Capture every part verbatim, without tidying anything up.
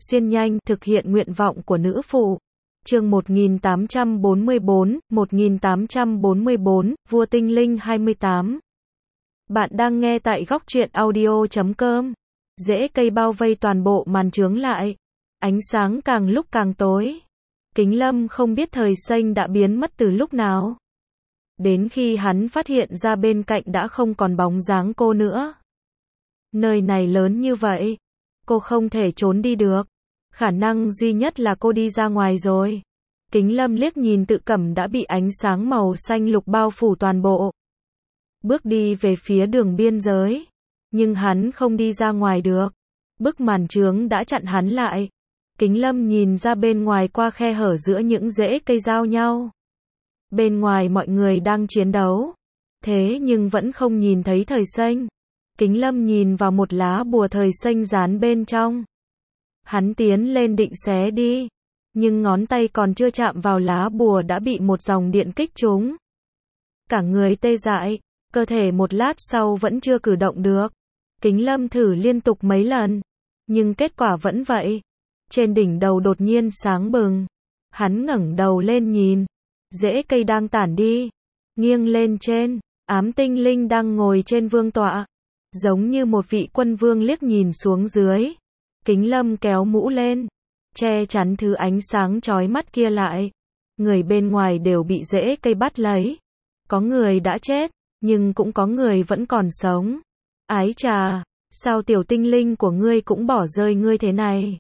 xuyên nhanh, thực hiện nguyện vọng của nữ phụ. Chương một nghìn tám trăm bốn mươi bốn, một nghìn tám trăm bốn mươi bốn, Vua Tinh Linh hai mươi tám. Bạn đang nghe tại góc truyện audio chấm com. Rễ cây bao vây toàn bộ màn chướng lại. Ánh sáng càng lúc càng tối. Kính Lâm không biết thời xanh đã biến mất từ lúc nào. Đến khi hắn phát hiện ra bên cạnh đã không còn bóng dáng cô nữa. Nơi này lớn như vậy, cô không thể trốn đi được. Khả năng duy nhất là cô đi ra ngoài rồi. Kính Lâm liếc nhìn Tự Cẩm đã bị ánh sáng màu xanh lục bao phủ toàn bộ. Bước đi về phía đường biên giới. Nhưng hắn không đi ra ngoài được. Bức màn chướng đã chặn hắn lại. Kính Lâm nhìn ra bên ngoài qua khe hở giữa những rễ cây giao nhau. Bên ngoài mọi người đang chiến đấu. Thế nhưng vẫn không nhìn thấy thời xanh. Kính Lâm nhìn vào một lá bùa thời xanh dán bên trong. Hắn tiến lên định xé đi. Nhưng ngón tay còn chưa chạm vào lá bùa đã bị một dòng điện kích trúng. Cả người tê dại, cơ thể một lát sau vẫn chưa cử động được. Kính Lâm thử liên tục mấy lần. Nhưng kết quả vẫn vậy. Trên đỉnh đầu đột nhiên sáng bừng. Hắn ngẩng đầu lên nhìn. Rễ cây đang tản đi. Nghiêng lên trên, Ám Tinh Linh đang ngồi trên vương tọa. Giống như một vị quân vương liếc nhìn xuống dưới. Kính Lâm kéo mũ lên. Che chắn thứ ánh sáng chói mắt kia lại. Người bên ngoài đều bị rễ cây bắt lấy. Có người đã chết, nhưng cũng có người vẫn còn sống. Ái chà, sao tiểu tinh linh của ngươi cũng bỏ rơi ngươi thế này?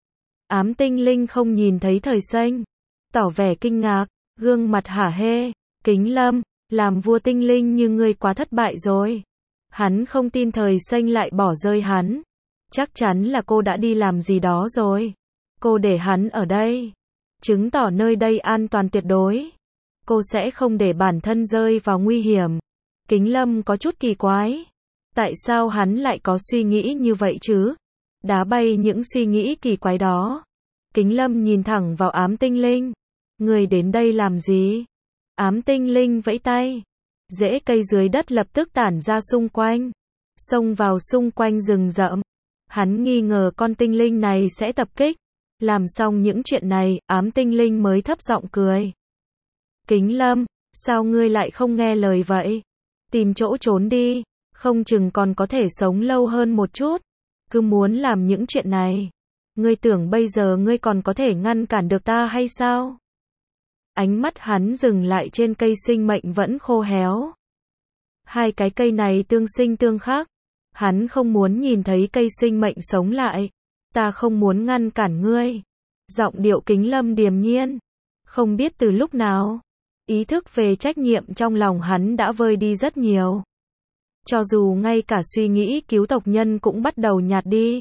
Ám Tinh Linh không nhìn thấy thời xanh. Tỏ vẻ kinh ngạc, gương mặt hả hê. Kính Lâm, làm vua tinh linh như ngươi quá thất bại rồi. Hắn không tin thời xanh lại bỏ rơi hắn. Chắc chắn là cô đã đi làm gì đó rồi. Cô để hắn ở đây. Chứng tỏ nơi đây an toàn tuyệt đối. Cô sẽ không để bản thân rơi vào nguy hiểm. Kính Lâm có chút kỳ quái. Tại sao hắn lại có suy nghĩ như vậy chứ? Đá bay những suy nghĩ kỳ quái đó. Kính Lâm nhìn thẳng vào Ám Tinh Linh. Người đến đây làm gì? Ám Tinh Linh vẫy tay. Rễ cây dưới đất lập tức tản ra xung quanh. Xông vào xung quanh rừng rậm. Hắn nghi ngờ con tinh linh này sẽ tập kích. Làm xong những chuyện này, Ám Tinh Linh mới thấp giọng cười. Kính Lâm, sao ngươi lại không nghe lời vậy? Tìm chỗ trốn đi, không chừng còn có thể sống lâu hơn một chút. Cứ muốn làm những chuyện này. Ngươi tưởng bây giờ ngươi còn có thể ngăn cản được ta hay sao? Ánh mắt hắn dừng lại trên cây sinh mệnh vẫn khô héo. Hai cái cây này tương sinh tương khắc. Hắn không muốn nhìn thấy cây sinh mệnh sống lại. Ta không muốn ngăn cản ngươi. Giọng điệu Kính Lâm điềm nhiên. Không biết từ lúc nào, ý thức về trách nhiệm trong lòng hắn đã vơi đi rất nhiều. Cho dù ngay cả suy nghĩ cứu tộc nhân cũng bắt đầu nhạt đi.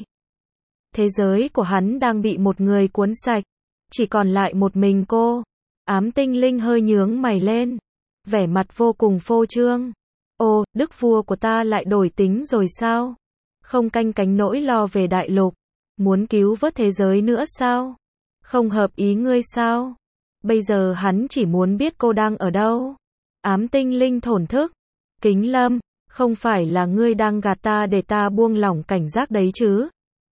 Thế giới của hắn đang bị một người cuốn sạch. Chỉ còn lại một mình cô. Ám Tinh Linh hơi nhướng mày lên. Vẻ mặt vô cùng phô trương. Ô, đức vua của ta lại đổi tính rồi sao? Không canh cánh nỗi lo về đại lục. Muốn cứu vớt thế giới nữa sao? Không hợp ý ngươi sao? Bây giờ hắn chỉ muốn biết cô đang ở đâu. Ám Tinh Linh thổn thức. Kính Lâm, không phải là ngươi đang gạt ta để ta buông lỏng cảnh giác đấy chứ?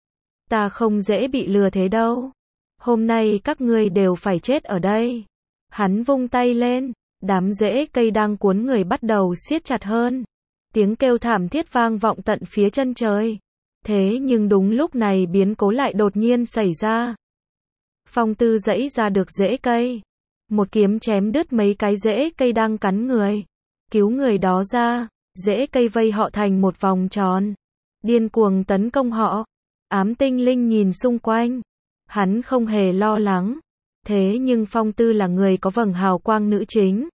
Ta không dễ bị lừa thế đâu. Hôm nay các ngươi đều phải chết ở đây. Hắn vung tay lên. Đám rễ cây đang cuốn người bắt đầu siết chặt hơn. Tiếng kêu thảm thiết vang vọng tận phía chân trời. Thế nhưng đúng lúc này biến cố lại đột nhiên xảy ra. Phong Tư giãy ra được rễ cây. Một kiếm chém đứt mấy cái rễ cây đang cắn người. Cứu người đó ra. Rễ cây vây họ thành một vòng tròn. Điên cuồng tấn công họ. Ám Tinh Linh nhìn xung quanh. Hắn không hề lo lắng. Thế nhưng Phong Tư là người có vầng hào quang nữ chính.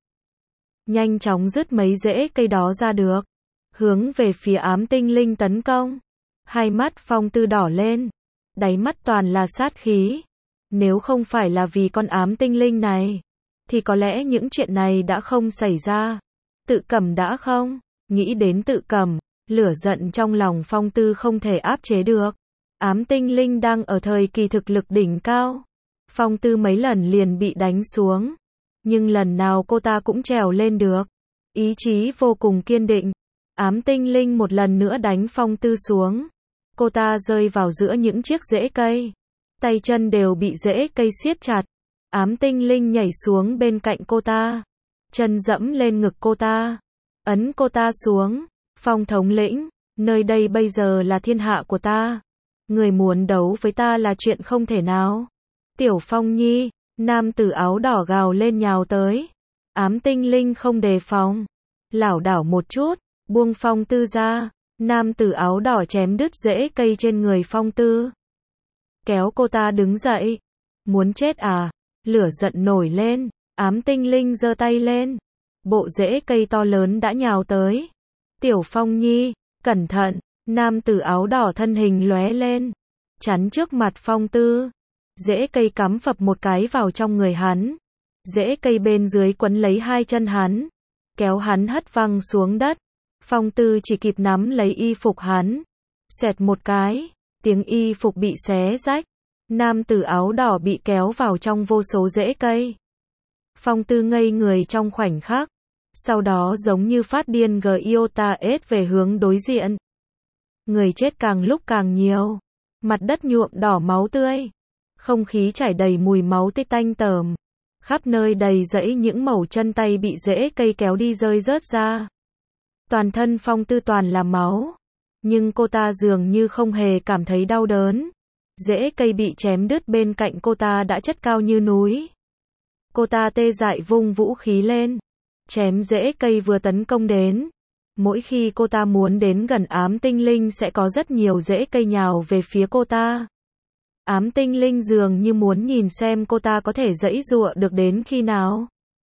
Nhanh chóng dứt mấy rễ cây đó ra được. Hướng về phía Ám Tinh Linh tấn công. Hai mắt Phong Tư đỏ lên. Đáy mắt toàn là sát khí. Nếu không phải là vì con Ám Tinh Linh này, thì có lẽ những chuyện này đã không xảy ra. Tự Cẩm đã không? Nghĩ đến Tự Cẩm, lửa giận trong lòng Phong Tư không thể áp chế được. Ám Tinh Linh đang ở thời kỳ thực lực đỉnh cao. Phong Tư mấy lần liền bị đánh xuống. Nhưng lần nào cô ta cũng trèo lên được. Ý chí vô cùng kiên định. Ám Tinh Linh một lần nữa đánh Phong Tư xuống. Cô ta rơi vào giữa những chiếc rễ cây. tay chân đều bị rễ cây siết chặt. Ám Tinh Linh nhảy xuống bên cạnh cô ta, chân dẫm lên ngực cô ta, ấn cô ta xuống. Phong thống lĩnh, nơi đây bây giờ là thiên hạ của ta. Người muốn đấu với ta là chuyện không thể nào. Tiểu Phong Nhi, nam tử áo đỏ gào lên nhào tới. Ám Tinh Linh không đề phòng, lảo đảo một chút, buông Phong Tư ra. Nam tử áo đỏ chém đứt rễ cây trên người Phong Tư, kéo cô ta đứng dậy. Muốn chết à? Lửa giận nổi lên, Ám Tinh Linh giơ tay lên. Bộ rễ cây to lớn đã nhào tới. Tiểu Phong Nhi, cẩn thận. Nam tử áo đỏ thân hình lóe lên, chắn trước mặt Phong Tư. Rễ cây cắm phập một cái vào trong người hắn. Rễ cây bên dưới quấn lấy hai chân hắn, kéo hắn hất văng xuống đất. Phong Tư chỉ kịp nắm lấy y phục hắn, xẹt một cái, tiếng y phục bị xé rách. Nam tử áo đỏ bị kéo vào trong vô số rễ cây. Phong Tư ngây người trong khoảnh khắc, sau đó giống như phát điên giota ết về hướng đối diện. Người chết càng lúc càng nhiều, mặt đất nhuộm đỏ máu tươi, không khí chảy đầy mùi máu tươi tanh tởm, khắp nơi đầy rẫy những mẩu chân tay bị rễ cây kéo đi rơi rớt ra. Toàn thân Phong Tư toàn là máu, nhưng cô ta dường như không hề cảm thấy đau đớn. Rễ cây bị chém đứt bên cạnh cô ta đã chất cao như núi. Cô ta tê dại vung vũ khí lên, chém rễ cây vừa tấn công đến. Mỗi khi cô ta muốn đến gần Ám Tinh Linh sẽ có rất nhiều rễ cây nhào về phía cô ta. Ám Tinh Linh dường như muốn nhìn xem cô ta có thể giãy giụa được đến khi nào.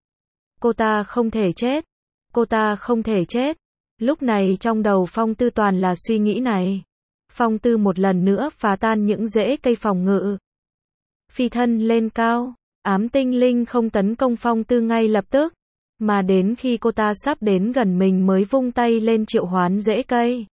Cô ta không thể chết. Cô ta không thể chết. Lúc này trong đầu Phong Tư toàn là suy nghĩ này. Phong Tư một lần nữa phá tan những rễ cây phòng ngự, phi thân lên cao. Ám Tinh Linh không tấn công Phong Tư ngay lập tức, mà đến khi cô ta sắp đến gần mình mới vung tay lên triệu hoán rễ cây.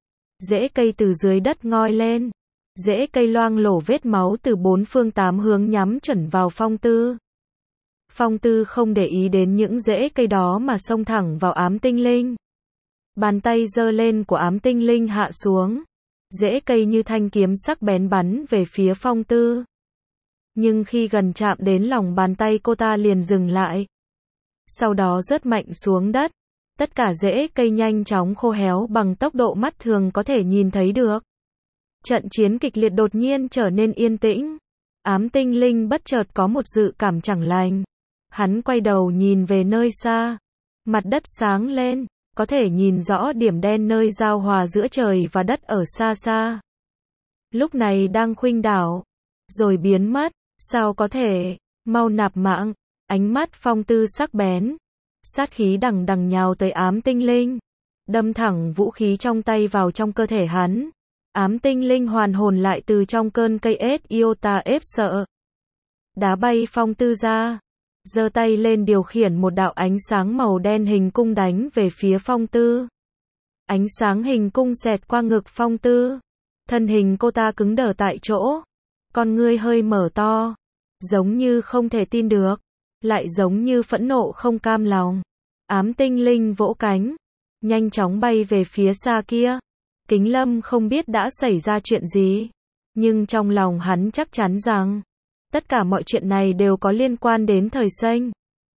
Rễ cây từ dưới đất ngoi lên, rễ cây loang lổ vết máu từ bốn phương tám hướng nhắm chuẩn vào Phong Tư. Phong Tư không để ý đến những rễ cây đó mà xông thẳng vào Ám Tinh Linh. Bàn tay giơ lên của Ám Tinh Linh hạ xuống, rễ cây như thanh kiếm sắc bén bắn về phía Phong Tư. Nhưng khi gần chạm đến lòng bàn tay cô ta liền dừng lại, sau đó rớt mạnh xuống đất. Tất cả rễ cây nhanh chóng khô héo bằng tốc độ mắt thường có thể nhìn thấy được. Trận chiến kịch liệt đột nhiên trở nên yên tĩnh. Ám Tinh Linh bất chợt có một dự cảm chẳng lành. Hắn quay đầu nhìn về nơi xa. Mặt đất sáng lên, có thể nhìn rõ điểm đen nơi giao hòa giữa trời và đất ở xa xa. Lúc này đang khuynh đảo, rồi biến mất. Sao có thể? Mau nạp mạng. Ánh mắt Phong Tư sắc bén, sát khí đằng đằng nhào tới Ám Tinh Linh, đâm thẳng vũ khí trong tay vào trong cơ thể hắn. Ám Tinh Linh hoàn hồn lại từ trong cơn cây ết iota ép sợ, đá bay Phong Tư ra, giơ tay lên điều khiển một đạo ánh sáng màu đen hình cung đánh về phía Phong Tư. Ánh sáng hình cung xẹt qua ngực Phong Tư, thân hình cô ta cứng đờ tại chỗ, con ngươi hơi mở to, giống như không thể tin được, lại giống như phẫn nộ không cam lòng. Ám Tinh Linh vỗ cánh, nhanh chóng bay về phía xa kia. Kính Lâm không biết đã xảy ra chuyện gì, nhưng trong lòng hắn chắc chắn rằng tất cả mọi chuyện này đều có liên quan đến Thời Xanh.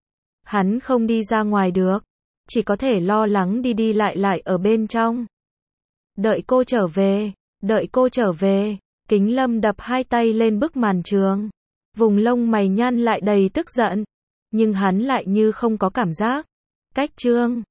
Hắn không đi ra ngoài được, chỉ có thể lo lắng đi đi lại lại ở bên trong. Đợi cô trở về, đợi cô trở về. Kính Lâm đập hai tay lên bức màn trường, vùng lông mày nhăn lại đầy tức giận, nhưng hắn lại như không có cảm giác. Cách chương